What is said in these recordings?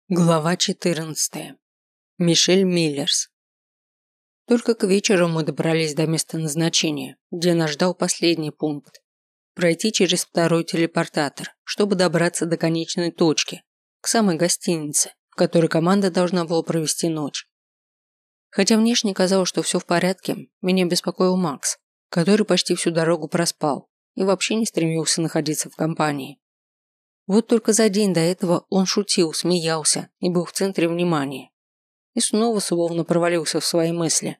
Глава 14. Мишель Миллерс. Только к вечеру мы добрались до места назначения, где нас ждал последний пункт. Пройти через второй телепортатор, чтобы добраться до конечной точки, к самой гостинице, в которой команда должна была провести ночь. Хотя внешне казалось, что все в порядке, меня беспокоил Макс, который почти всю дорогу проспал и вообще не стремился находиться в компании. Вот только за день до этого он шутил, смеялся и был в центре внимания. И снова словно провалился в свои мысли.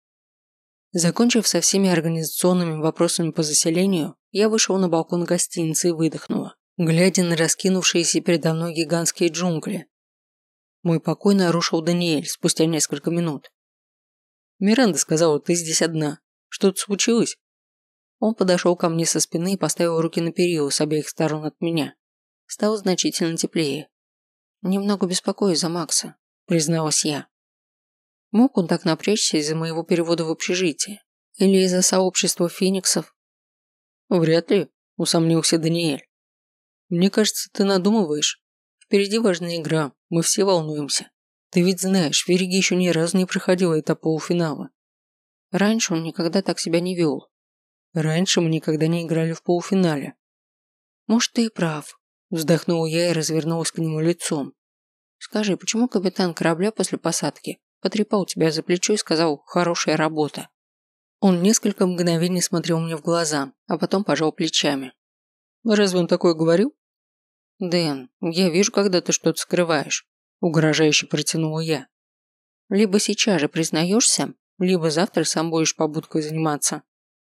Закончив со всеми организационными вопросами по заселению, я вышел на балкон гостиницы и выдохнула, глядя на раскинувшиеся передо мной гигантские джунгли. Мой покой нарушил Даниэль спустя несколько минут. «Миранда сказала, ты здесь одна. Что-то случилось?» Он подошел ко мне со спины и поставил руки на перила с обеих сторон от меня. Стало значительно теплее. «Немного беспокоюсь за Макса», – призналась я. Мог он так напрячься из-за моего перевода в общежитие? Или из-за сообщества фениксов? «Вряд ли», – усомнился Даниэль. «Мне кажется, ты надумываешь. Впереди важная игра, мы все волнуемся. Ты ведь знаешь, Вериги еще ни разу не проходила этап полуфинала. Раньше он никогда так себя не вел. Раньше мы никогда не играли в полуфинале». «Может, ты и прав», – вздохнула я и развернулась к нему лицом. «Скажи, почему капитан корабля после посадки потрепал тебя за плечо и сказал «хорошая работа»?» Он несколько мгновений смотрел мне в глаза, а потом пожал плечами. «Разве он такое говорил?» «Дэн, я вижу, когда ты что-то скрываешь», – угрожающе протянула я. «Либо сейчас же признаешься, либо завтра сам будешь побудкой заниматься».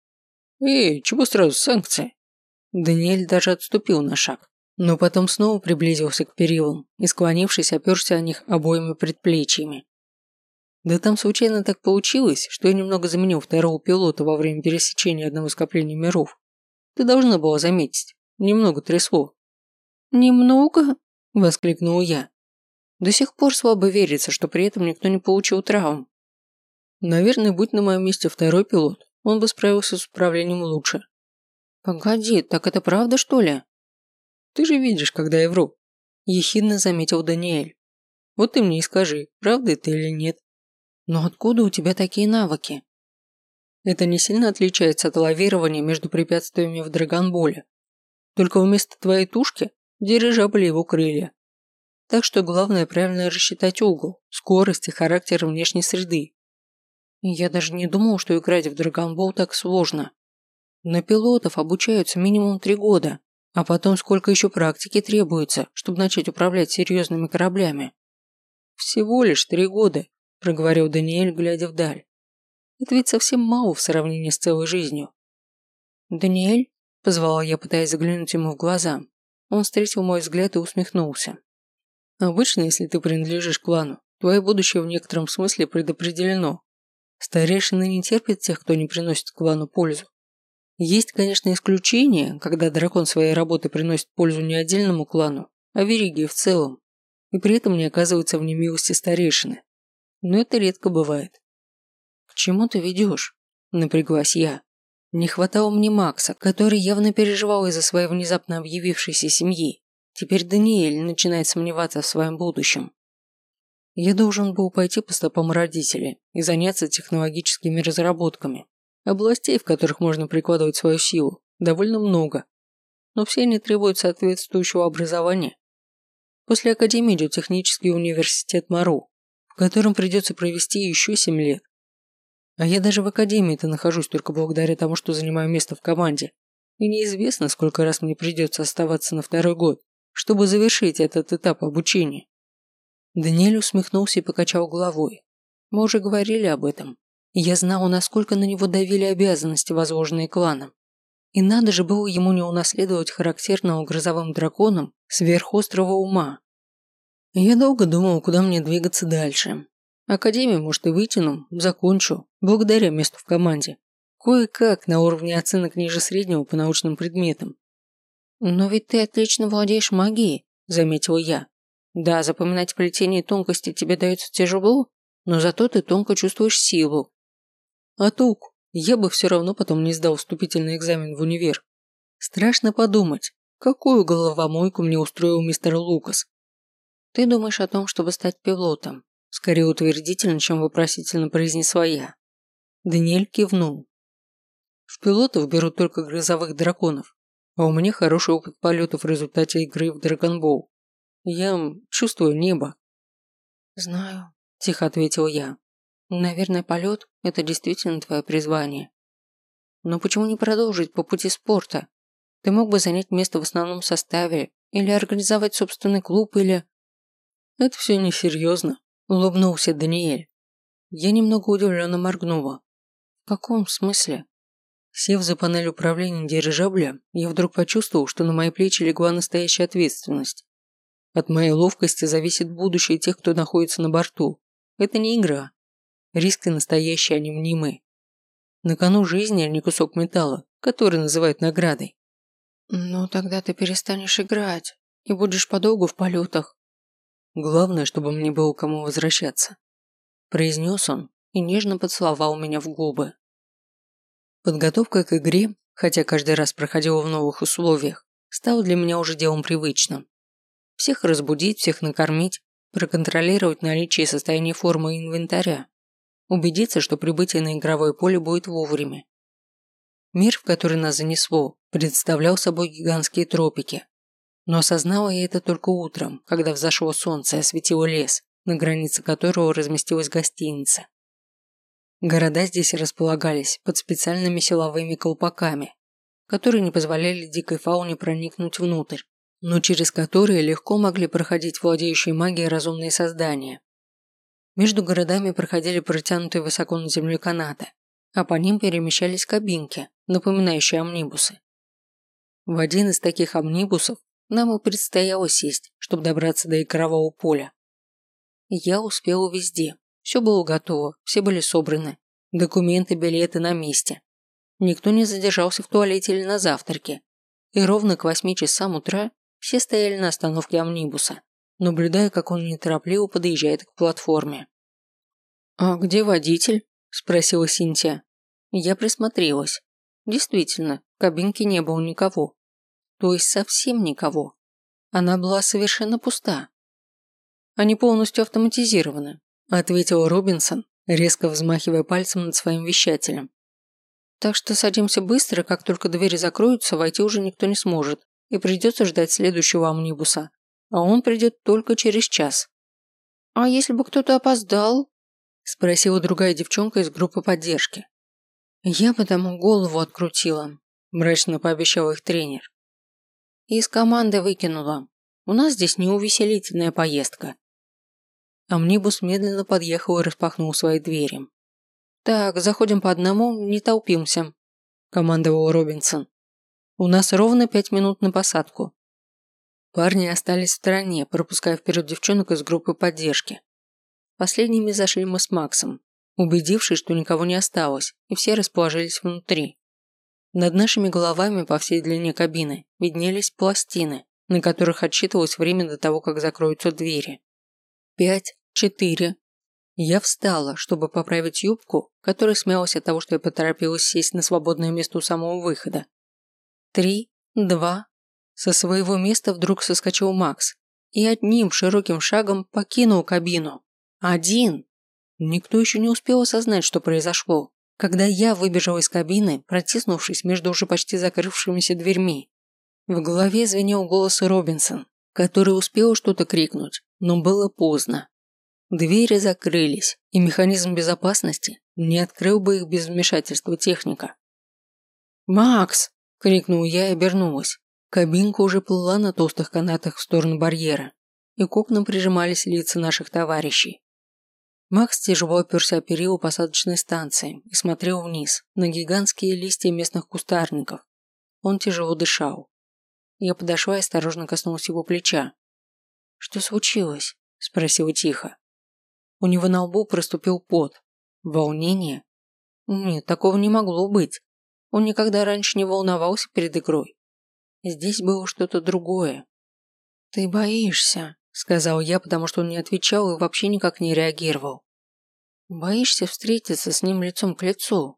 «Эй, чего сразу санкции?» Даниэль даже отступил на шаг, но потом снова приблизился к перилам и, склонившись, оперся о них обоими предплечьями. Да там случайно так получилось, что я немного заменил второго пилота во время пересечения одного скопления миров. Ты должна была заметить, немного трясло. «Немного?» – воскликнула я. До сих пор слабо верится, что при этом никто не получил травм. Наверное, будь на моем месте второй пилот, он бы справился с управлением лучше. «Погоди, так это правда, что ли?» «Ты же видишь, когда я вру», – ехидно заметил Даниэль. «Вот ты мне и скажи, правда это или нет». «Но откуда у тебя такие навыки?» Это не сильно отличается от лавирования между препятствиями в Драгонболе. Только вместо твоей тушки – дирижабль и его крылья. Так что главное правильно рассчитать угол, скорость и характер внешней среды. Я даже не думал, что играть в Драгонбол так сложно. На пилотов обучаются минимум 3 года, а потом сколько еще практики требуется, чтобы начать управлять серьезными кораблями. «Всего лишь 3 года», – проговорил Даниэль, глядя вдаль. «Это ведь совсем мало в сравнении с целой жизнью». «Даниэль?» – позвала я, пытаясь заглянуть ему в глаза. Он встретил мой взгляд и усмехнулся. «Обычно, если ты принадлежишь клану, твое будущее в некотором смысле предопределено. Старейшины не терпят тех, кто не приносит клану пользу. Есть, конечно, исключения, когда дракон своей работы приносит пользу не отдельному клану, а Вериге в целом, и при этом не оказывается в немилости старейшины. Но это редко бывает». «К чему ты ведешь?» – напряглась я. Не хватало мне Макса, который явно переживал из-за своей внезапно объявившейся семьи. Теперь Даниэль начинает сомневаться в своем будущем. Я должен был пойти по стопам родителей и заняться технологическими разработками. Областей, в которых можно прикладывать свою силу, довольно много. Но все они требуют соответствующего образования. После академии идет технический университет МАРУ, в котором придется провести еще 7 лет. А я даже в академии-то нахожусь только благодаря тому, что занимаю место в команде. И неизвестно, сколько раз мне придется оставаться на 2-й год, чтобы завершить этот этап обучения. Даниэль усмехнулся и покачал головой. Мы уже говорили об этом. И я знала, насколько на него давили обязанности, возложенные кланом. И надо же было ему не унаследовать характерного грозовым драконом сверхострого ума. Я долго думал, куда мне двигаться дальше. Академию, может, и вытяну, закончу, благодаря месту в команде. Кое-как на уровне оценок ниже среднего по научным предметам. «Но ведь ты отлично владеешь магией», – заметила я. «Да, запоминать плетение и тонкости тебе дается тяжело, но зато ты тонко чувствуешь силу». «А толку? Я бы все равно потом не сдал вступительный экзамен в универ. Страшно подумать, какую головомойку мне устроил мистер Лукас. Ты думаешь о том, чтобы стать пилотом? Скорее утвердительно, чем вопросительно произнесла я. Даниэль кивнул. В пилотов берут только грозовых драконов, а у меня хороший опыт полетов в результате игры в Драгонбол. Я чувствую небо. Знаю, тихо ответил я. Наверное, полет – это действительно твое призвание. Но почему не продолжить по пути спорта? Ты мог бы занять место в основном составе, или организовать собственный клуб, или... Это все несерьезно, улыбнулся Даниэль. Я немного удивленно моргнула. В каком смысле? Сев за панель управления дирижабля, я вдруг почувствовал, что на мои плечи легла настоящая ответственность. От моей ловкости зависит будущее тех, кто находится на борту. Это не игра. Риски настоящие, а не мнимые. На кону жизни, а не кусок металла, который называют наградой. Ну, тогда ты перестанешь играть и будешь подолгу в полетах. Главное, чтобы мне было кому возвращаться. Произнес он и нежно поцеловал меня в губы. Подготовка к игре, хотя каждый раз проходила в новых условиях, стала для меня уже делом привычным. Всех разбудить, всех накормить, проконтролировать наличие и состояние формы и инвентаря, убедиться, что прибытие на игровое поле будет вовремя. Мир, в который нас занесло, представлял собой гигантские тропики. Но осознала я это только утром, когда взошло солнце и осветило лес, на границе которого разместилась гостиница. Города здесь располагались под специальными силовыми колпаками, которые не позволяли дикой фауне проникнуть внутрь, но через которые легко могли проходить владеющие магией разумные создания. Между городами проходили протянутые высоко над землей канаты, а по ним перемещались кабинки, напоминающие амнибусы. В один из таких амнибусов нам и предстояло сесть, чтобы добраться до игрового поля. Я успела везде. Все было готово, все были собраны. Документы, билеты на месте. Никто не задержался в туалете или на завтраке. И ровно к 8 часам утра все стояли на остановке амнибуса, наблюдая, как он неторопливо подъезжает к платформе. «А где водитель?» – спросила Синтия. Я присмотрелась. Действительно, в кабинке не было никого. То есть совсем никого. Она была совершенно пуста. «Они полностью автоматизированы», – ответил Робинсон, резко взмахивая пальцем над своим вещателем. «Так что садимся быстро, как только двери закроются, войти уже никто не сможет, и придется ждать следующего амнибуса, а он придет только через час». «А если бы кто-то опоздал?» – спросила другая девчонка из группы поддержки. «Я бы тому голову открутила», – мрачно пообещал их тренер. «И из команды выкинула. У нас здесь неувеселительная поездка». Амнибус медленно подъехал и распахнул свои двери. «Так, заходим по одному, не толпимся», – командовал Робинсон. «У нас ровно 5 минут на посадку». Парни остались в стороне, пропуская вперед девчонок из группы поддержки. Последними зашли мы с Максом, убедившись, что никого не осталось, и все расположились внутри. Над нашими головами по всей длине кабины виднелись пластины, на которых отсчитывалось время до того, как закроются двери. 5, 4. Я встала, чтобы поправить юбку, которая смялась от того, что я поторопилась сесть на свободное место у самого выхода. 3, 2. Со своего места вдруг соскочил Макс и одним широким шагом покинул кабину. Один. Никто еще не успел осознать, что произошло, когда я выбежала из кабины, протиснувшись между уже почти закрывшимися дверьми. В голове звенел голос Робинсон, который успел что-то крикнуть, но было поздно. Двери закрылись, и механизм безопасности не открыл бы их без вмешательства техника. «Макс!» – крикнул я и обернулась. Кабинка уже плыла на толстых канатах в сторону барьера, и к окнам прижимались лица наших товарищей. Макс тяжело оперся о перила посадочной станции и смотрел вниз, на гигантские листья местных кустарников. Он тяжело дышал. Я подошла и осторожно коснулась его плеча. «Что случилось?» – спросила тихо. У него на лбу проступил пот. Волнение? Нет, такого не могло быть. Он никогда раньше не волновался перед игрой. Здесь было что-то другое. «Ты боишься», – сказал я, потому что он не отвечал и вообще никак не реагировал. «Боишься встретиться с ним лицом к лицу?»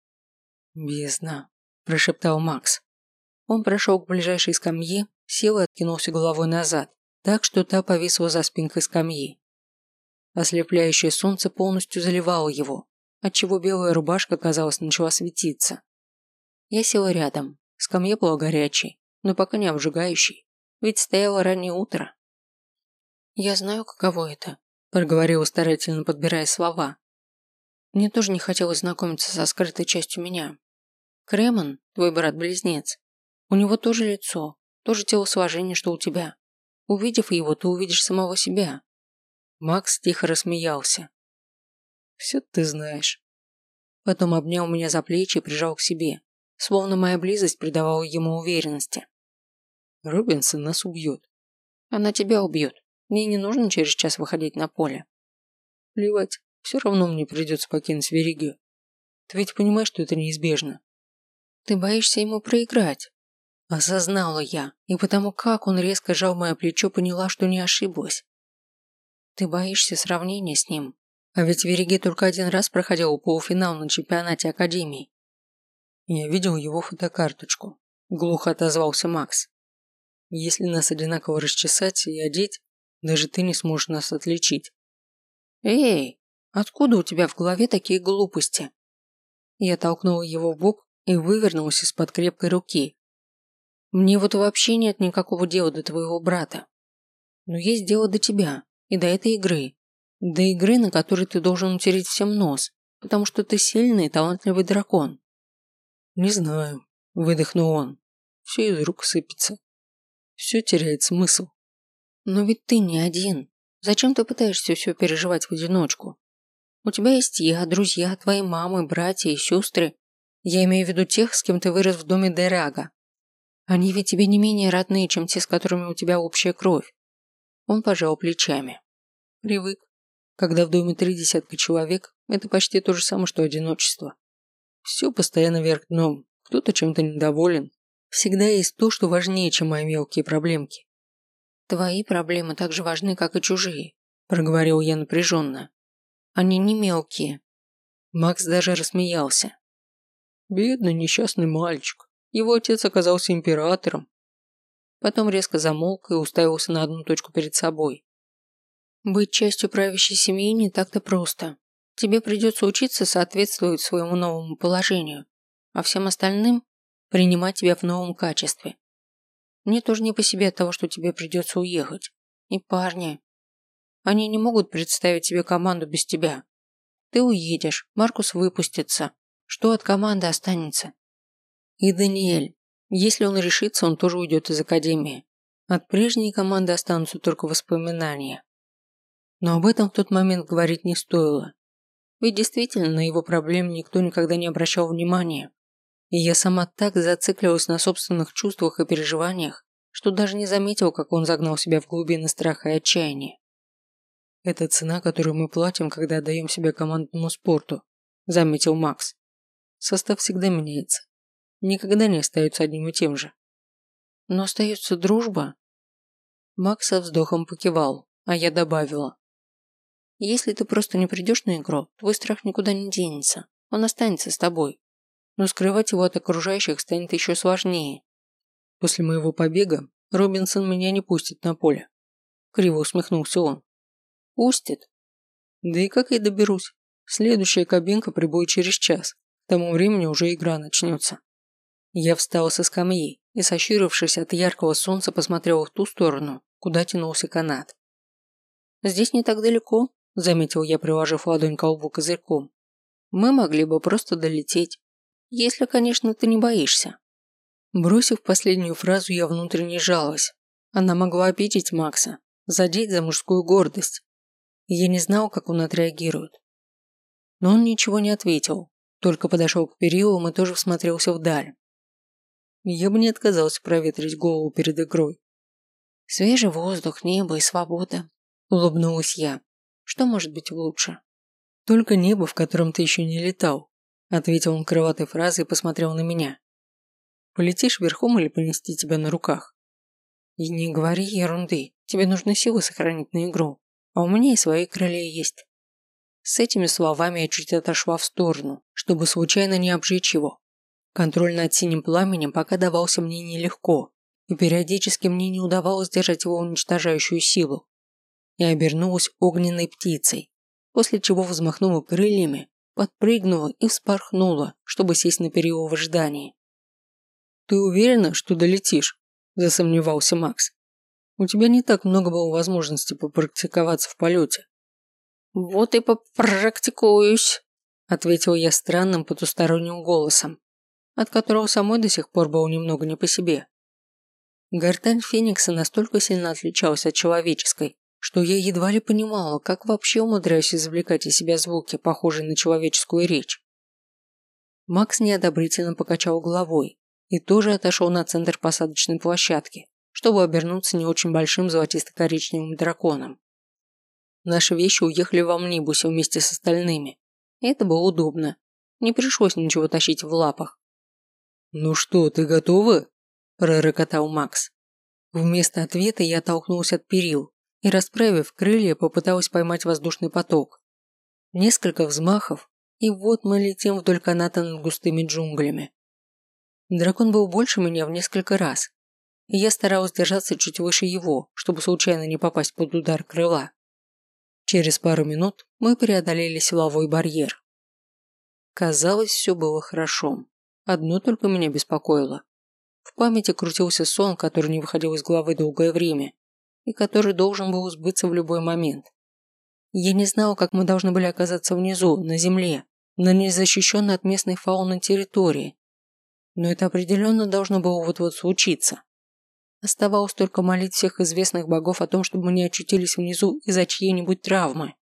«Бездна», – прошептал Макс. Он прошел к ближайшей скамье, сел и откинулся головой назад, так что та повисла за спинкой скамьи. Ослепляющее солнце полностью заливало его, отчего белая рубашка, казалось, начала светиться. Я села рядом, скамья была горячей, но пока не обжигающей, ведь стояло раннее утро. «Я знаю, каково это», – проговорила, старательно подбирая слова. «Мне тоже не хотелось знакомиться со скрытой частью меня. Кремон, твой брат-близнец, у него тоже лицо, тоже телосложение, что у тебя. Увидев его, ты увидишь самого себя». Макс тихо рассмеялся. «Все ты знаешь». Потом обнял меня за плечи и прижал к себе, словно моя близость придавала ему уверенности. «Робинсон нас убьет». «Она тебя убьет. Мне не нужно через час выходить на поле». «Плевать, все равно мне придется покинуть Веригию. Ты ведь понимаешь, что это неизбежно?» «Ты боишься ему проиграть?» Осознала я, и потому как он резко сжал мое плечо, поняла, что не ошиблась. «Ты боишься сравнения с ним. А ведь Вериги только один раз проходил полуфинал на чемпионате Академии». «Я видел его фотокарточку», – глухо отозвался Макс. «Если нас одинаково расчесать и одеть, даже ты не сможешь нас отличить». «Эй, откуда у тебя в голове такие глупости?» Я толкнула его в бок и вывернулась из-под крепкой руки. «Мне вот вообще нет никакого дела до твоего брата. Но есть дело до тебя и до этой игры. До игры, на которой ты должен утереть всем нос, потому что ты сильный и талантливый дракон». «Не знаю», – выдохнул он. «Все из рук сыпется. Все теряет смысл». «Но ведь ты не один. Зачем ты пытаешься все переживать в одиночку? У тебя есть я, друзья, твои мамы, братья и сестры. Я имею в виду тех, с кем ты вырос в доме Дерага. Они ведь тебе не менее родные, чем те, с которыми у тебя общая кровь». Он пожал плечами. «Привык. Когда в доме 3 десятка человек, это почти то же самое, что одиночество. Все постоянно вверх дном, кто-то чем-то недоволен. Всегда есть то, что важнее, чем мои мелкие проблемки». «Твои проблемы так же важны, как и чужие», – проговорил я напряженно. «Они не мелкие». Макс даже рассмеялся. «Бедный несчастный мальчик. Его отец оказался императором». Потом резко замолк и уставился на одну точку перед собой. «Быть частью правящей семьи не так-то просто. Тебе придется учиться соответствовать своему новому положению, а всем остальным принимать тебя в новом качестве. Мне тоже не по себе от того, что тебе придется уехать. И парни. Они не могут представить себе команду без тебя. Ты уедешь, Маркус выпустится. Что от команды останется? И Даниэль. Если он решится, он тоже уйдет из академии. От прежней команды останутся только воспоминания». Но об этом в тот момент говорить не стоило. Ведь действительно на его проблемы никто никогда не обращал внимания. И я сама так зациклилась на собственных чувствах и переживаниях, что даже не заметила, как он загнал себя в глубины страха и отчаяния. «Это цена, которую мы платим, когда отдаем себя командному спорту», – заметил Макс. «Состав всегда меняется. Никогда не остается одним и тем же». «Но остается дружба?» Макс со вздохом покивал, а я добавила. «Если ты просто не придешь на игру, твой страх никуда не денется. Он останется с тобой. Но скрывать его от окружающих станет еще сложнее. После моего побега Робинсон меня не пустит на поле». Криво усмехнулся он. «Пустит? Да и как я доберусь? Следующая кабинка прибудет через час. К тому времени уже игра начнется». Я встала со скамьи и, сощурившись от яркого солнца, посмотрела в ту сторону, куда тянулся канат. «Здесь не так далеко», – заметил я, приложив ладонь к колбу козырьком. «Мы могли бы просто долететь. Если, конечно, ты не боишься». Бросив последнюю фразу, я внутренне жалась. Она могла обидеть Макса, задеть за мужскую гордость. И я не знал, как он отреагирует. Но он ничего не ответил, только подошел к перилам и тоже всмотрелся вдаль. Я бы не отказался проветрить голову перед игрой. «Свежий воздух, небо и свобода», – улыбнулась я. «Что может быть лучше?» «Только небо, в котором ты еще не летал», – ответил он крылатой фразой и посмотрел на меня. «Полетишь верхом или понести тебя на руках?» «И не говори ерунды, тебе нужны силы сохранить на игру, а у меня и свои крылья есть». С этими словами я чуть отошла в сторону, чтобы случайно не обжечь его. Контроль над синим пламенем пока давался мне нелегко, и периодически мне не удавалось держать его уничтожающую силу. И обернулась огненной птицей, после чего взмахнула крыльями, подпрыгнула и вспорхнула, чтобы сесть на перила в ожидании. «Ты уверена, что долетишь?» – засомневался Макс. «У тебя не так много было возможностей попрактиковаться в полете». «Вот и попрактикуюсь», – ответил я странным потусторонним голосом, от которого самой до сих пор было немного не по себе. Гортань Феникса настолько сильно отличалась от человеческой, что я едва ли понимала, как вообще умудряюсь извлекать из себя звуки, похожие на человеческую речь. Макс неодобрительно покачал головой и тоже отошел на центр посадочной площадки, чтобы обернуться не очень большим золотисто-коричневым драконом. Наши вещи уехали в амнибусе вместе с остальными, и это было удобно. Не пришлось ничего тащить в лапах. «Ну что, ты готова?» – пророкотал Макс. Вместо ответа я оттолкнулся от перил и, расправив крылья, попыталась поймать воздушный поток. Несколько взмахов, и вот мы летим вдоль каната над густыми джунглями. Дракон был больше меня в несколько раз, и я старалась держаться чуть выше его, чтобы случайно не попасть под удар крыла. Через пару минут мы преодолели силовой барьер. Казалось, все было хорошо. Одно только меня беспокоило. В памяти крутился сон, который не выходил из головы долгое время, и который должен был сбыться в любой момент. Я не знала, как мы должны были оказаться внизу, на земле, на незащищенной от местной фауны территории. Но это определенно должно было вот-вот случиться. Оставалось только молить всех известных богов о том, чтобы мы не очутились внизу из-за чьей-нибудь травмы.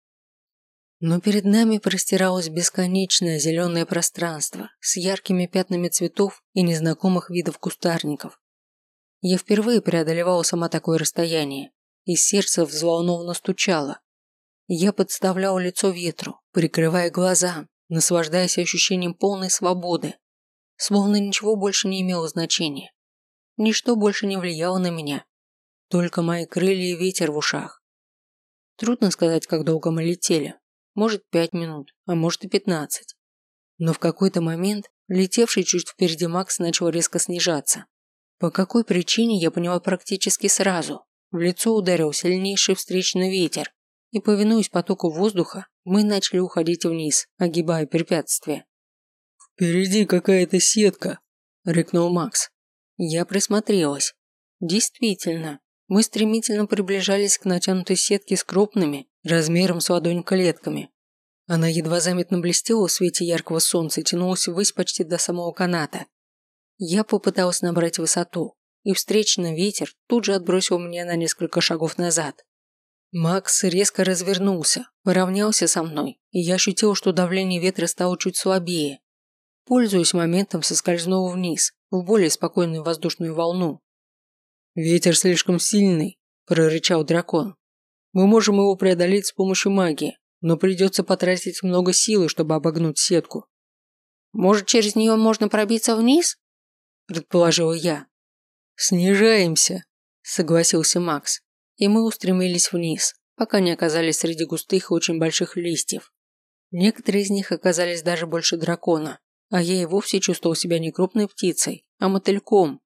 Но перед нами простиралось бесконечное зеленое пространство с яркими пятнами цветов и незнакомых видов кустарников. Я впервые преодолевала сама такое расстояние, и сердце взволнованно стучало. Я подставляла лицо ветру, прикрывая глаза, наслаждаясь ощущением полной свободы, словно ничего больше не имело значения. Ничто больше не влияло на меня, только мои крылья и ветер в ушах. Трудно сказать, как долго мы летели. Может, 5 минут, а может и 15. Но в какой-то момент летевший чуть впереди Макс начал резко снижаться. По какой причине, я поняла практически сразу. В лицо ударил сильнейший встречный ветер, и, повинуясь потоку воздуха, мы начали уходить вниз, огибая препятствия. «Впереди какая-то сетка!» – рыкнул Макс. Я присмотрелась. Действительно, мы стремительно приближались к натянутой сетке с крупными, размером с ладонь клетками. Она едва заметно блестела в свете яркого солнца и тянулась ввысь почти до самого каната. Я попыталась набрать высоту, и встречный ветер тут же отбросил меня на несколько шагов назад. Макс резко развернулся, поравнялся со мной, и я ощутил, что давление ветра стало чуть слабее. Пользуясь моментом, соскользнул вниз, в более спокойную воздушную волну. «Ветер слишком сильный», – прорычал дракон. «Мы можем его преодолеть с помощью магии, но придется потратить много силы, чтобы обогнуть сетку». «Может, через нее можно пробиться вниз?» – предположила я. «Снижаемся», – согласился Макс, и мы устремились вниз, пока не оказались среди густых и очень больших листьев. Некоторые из них оказались даже больше дракона, а я и вовсе чувствовал себя не крупной птицей, а мотыльком.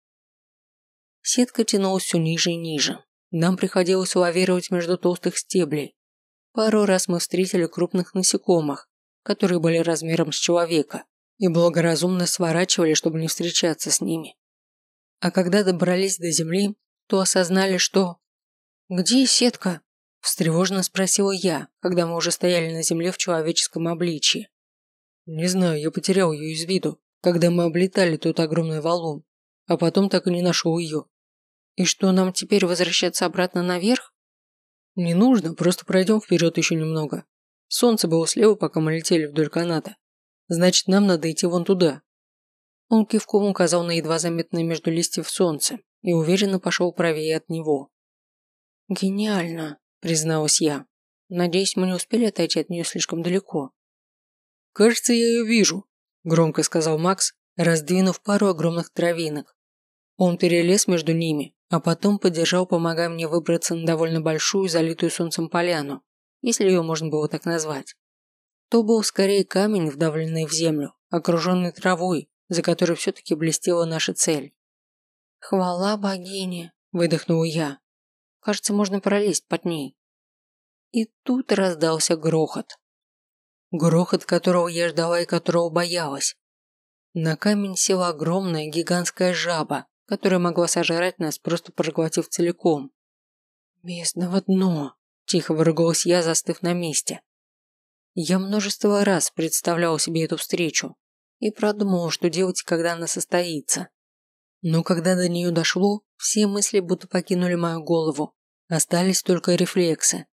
Сетка тянулась все ниже и ниже. Нам приходилось лавировать между толстых стеблей. Пару раз мы встретили крупных насекомых, которые были размером с человека, и благоразумно сворачивали, чтобы не встречаться с ними. А когда добрались до земли, то осознали, что... «Где сетка?» – встревоженно спросила я, когда мы уже стояли на земле в человеческом обличье. «Не знаю, я потерял ее из виду, когда мы облетали тот огромный валун, а потом так и не нашел ее». «И что, нам теперь возвращаться обратно наверх?» «Не нужно, просто пройдем вперед еще немного. Солнце было слева, пока мы летели вдоль каната. Значит, нам надо идти вон туда». Он кивком указал на едва заметное между листьев солнце и уверенно пошел правее от него. «Гениально», – призналась я. «Надеюсь, мы не успели отойти от нее слишком далеко». «Кажется, я ее вижу», – громко сказал Макс, раздвинув пару огромных травинок. Он перелез между ними, а потом поддержал, помогая мне выбраться на довольно большую, залитую солнцем поляну, если ее можно было так назвать. То был скорее камень, вдавленный в землю, окруженный травой, за которой все-таки блестела наша цель. Хвала богине, выдохнула я. Кажется, можно пролезть под ней. И тут раздался грохот. Грохот, которого я ждала и которого боялась. На камень села огромная гигантская жаба, которая могла сожрать нас, просто проглотив целиком. «Бездного дно!» – тихо выругалась я, застыв на месте. Я множество раз представляла себе эту встречу и продумала, что делать, когда она состоится. Но когда до нее дошло, все мысли будто покинули мою голову. Остались только рефлексы.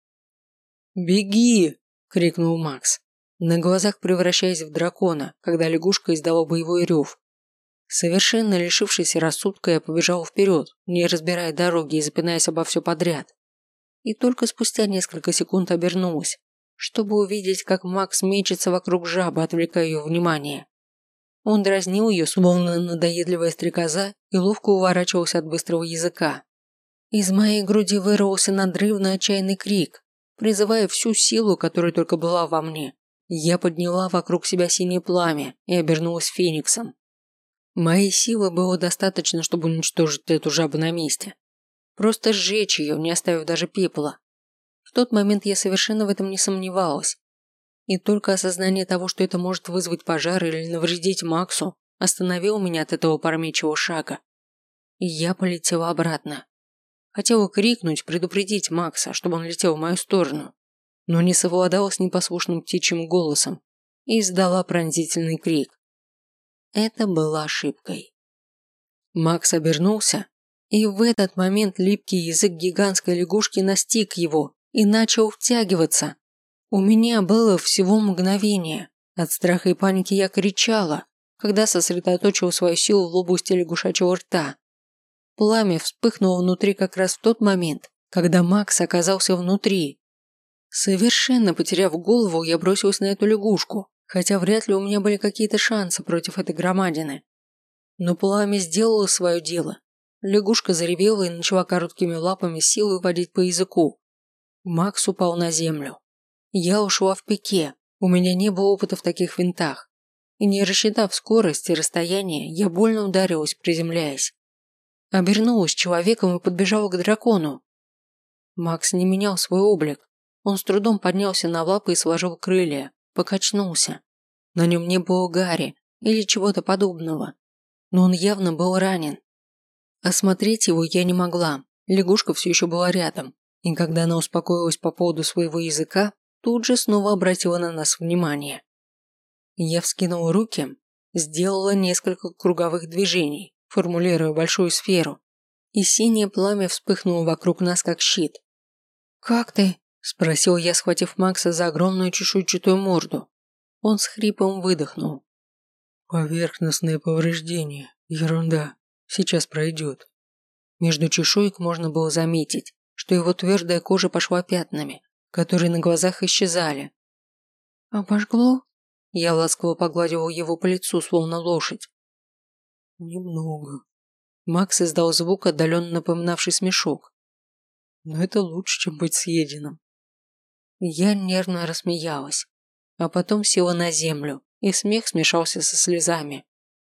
«Беги!» – крикнул Макс, на глазах превращаясь в дракона, когда лягушка издала боевой рев. Совершенно лишившись рассудка, я побежал вперед, не разбирая дороги и запинаясь обо все подряд. И только спустя несколько секунд обернулась, чтобы увидеть, как Макс мечется вокруг жабы, отвлекая ее внимание. Он дразнил ее, словно надоедливая стрекоза, и ловко уворачивался от быстрого языка. Из моей груди вырвался надрывный отчаянный крик, призывая всю силу, которая только была во мне. Я подняла вокруг себя синее пламя и обернулась фениксом. Моей силы было достаточно, чтобы уничтожить эту жабу на месте. Просто сжечь ее, не оставив даже пепла. В тот момент я совершенно в этом не сомневалась. И только осознание того, что это может вызвать пожар или навредить Максу, остановило меня от этого опрометчивого шага. И я полетела обратно. Хотела крикнуть, предупредить Макса, чтобы он летел в мою сторону, но не совладала с непослушным птичьим голосом и издала пронзительный крик. Это была ошибкой. Макс обернулся, и в этот момент липкий язык гигантской лягушки настиг его и начал втягиваться. У меня было всего мгновение. От страха и паники я кричала, когда сосредоточила свою силу в области лягушачьего рта. Пламя вспыхнуло внутри как раз в тот момент, когда Макс оказался внутри. Совершенно потеряв голову, я бросилась на эту лягушку, хотя вряд ли у меня были какие-то шансы против этой громадины. Но пламя сделало свое дело. Лягушка заревела и начала короткими лапами силой водить по языку. Макс упал на землю. Я ушла в пике, у меня не было опыта в таких винтах. И не рассчитав скорость и расстояние, я больно ударилась, приземляясь. Обернулась человеком и подбежала к дракону. Макс не менял свой облик. Он с трудом поднялся на лапы и сложил крылья, покачнулся. На нем не было гари или чего-то подобного, но он явно был ранен. Осмотреть его я не могла, лягушка все еще была рядом, и когда она успокоилась по поводу своего языка, тут же снова обратила на нас внимание. Я вскинула руки, сделала несколько круговых движений, формулируя большую сферу, и синее пламя вспыхнуло вокруг нас как щит. «Как ты?» – спросил я, схватив Макса за огромную чешуйчатую морду. Он с хрипом выдохнул. «Поверхностные повреждения. Ерунда. Сейчас пройдет». Между чешуек можно было заметить, что его твердая кожа пошла пятнами, которые на глазах исчезали. «Обожгло?» Я ласково погладила его по лицу, словно лошадь. «Немного». Макс издал звук, отдаленно напоминавший смешок. «Но это лучше, чем быть съеденным». Я нервно рассмеялась, а потом села на землю, и смех смешался со слезами.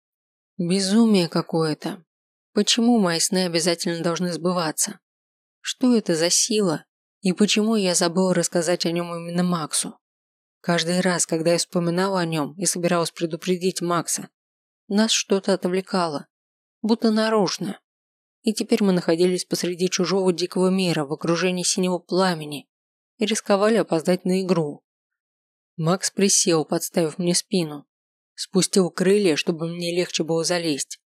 Безумие какое-то. Почему мои сны обязательно должны сбываться? Что это за сила? И почему я забыла рассказать о нем именно Максу? Каждый раз, когда я вспоминала о нем и собиралась предупредить Макса, нас что-то отвлекало, будто нарочно. И теперь мы находились посреди чужого дикого мира в окружении синего пламени и рисковали опоздать на игру. Макс присел, подставив мне спину, спустил крылья, чтобы мне легче было залезть.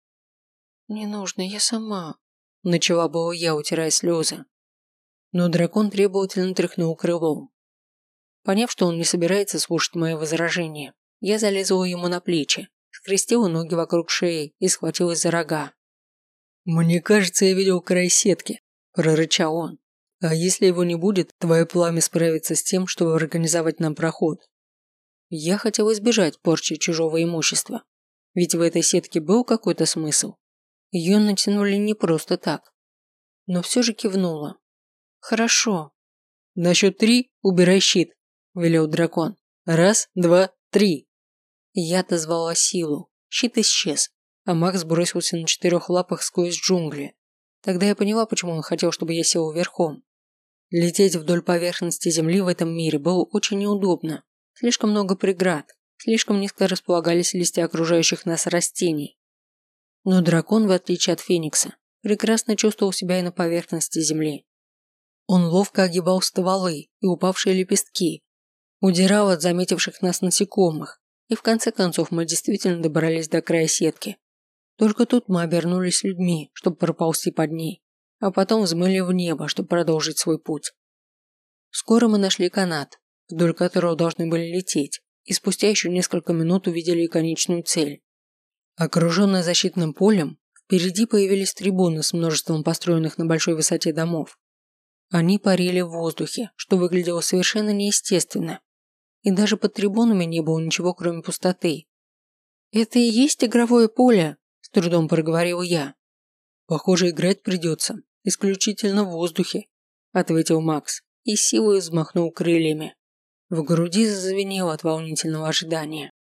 «Не нужно, я сама», – начала было я, утирая слезы. Но дракон требовательно тряхнул крылом. Поняв, что он не собирается слушать мои возражения, я залезла ему на плечи, скрестила ноги вокруг шеи и схватилась за рога. «Мне кажется, я видел край сетки», – прорычал он. «А если его не будет, твое пламя справится с тем, чтобы организовать нам проход». Я хотел избежать порчи чужого имущества, ведь в этой сетке был какой-то смысл. Ее натянули не просто так. Но все же кивнула. «Хорошо». «На счет 3 убирай щит», – велел дракон. «Раз, два, три». Я отозвала силу. Щит исчез. а Макс бросился на 4 лапах сквозь джунгли. Тогда я поняла, почему он хотел, чтобы я сел верхом. Лететь вдоль поверхности Земли в этом мире было очень неудобно. Слишком много преград, слишком низко располагались листья окружающих нас растений. Но дракон, в отличие от Феникса, прекрасно чувствовал себя и на поверхности Земли. Он ловко огибал стволы и упавшие лепестки, удирал от заметивших нас насекомых, и в конце концов мы действительно добрались до края сетки. Только тут мы обернулись людьми, чтобы проползти под ней, а потом взмыли в небо, чтобы продолжить свой путь. Скоро мы нашли канат, вдоль которого должны были лететь, и спустя еще несколько минут увидели и конечную цель. Окруженная защитным полем, впереди появились трибуны с множеством построенных на большой высоте домов. Они парили в воздухе, что выглядело совершенно неестественно. И даже под трибунами не было ничего, кроме пустоты. «Это и есть игровое поле», – с трудом проговорил я. «Похоже, играть придется исключительно в воздухе», – ответил Макс и силой взмахнул крыльями. В груди зазвенело от волнительного ожидания.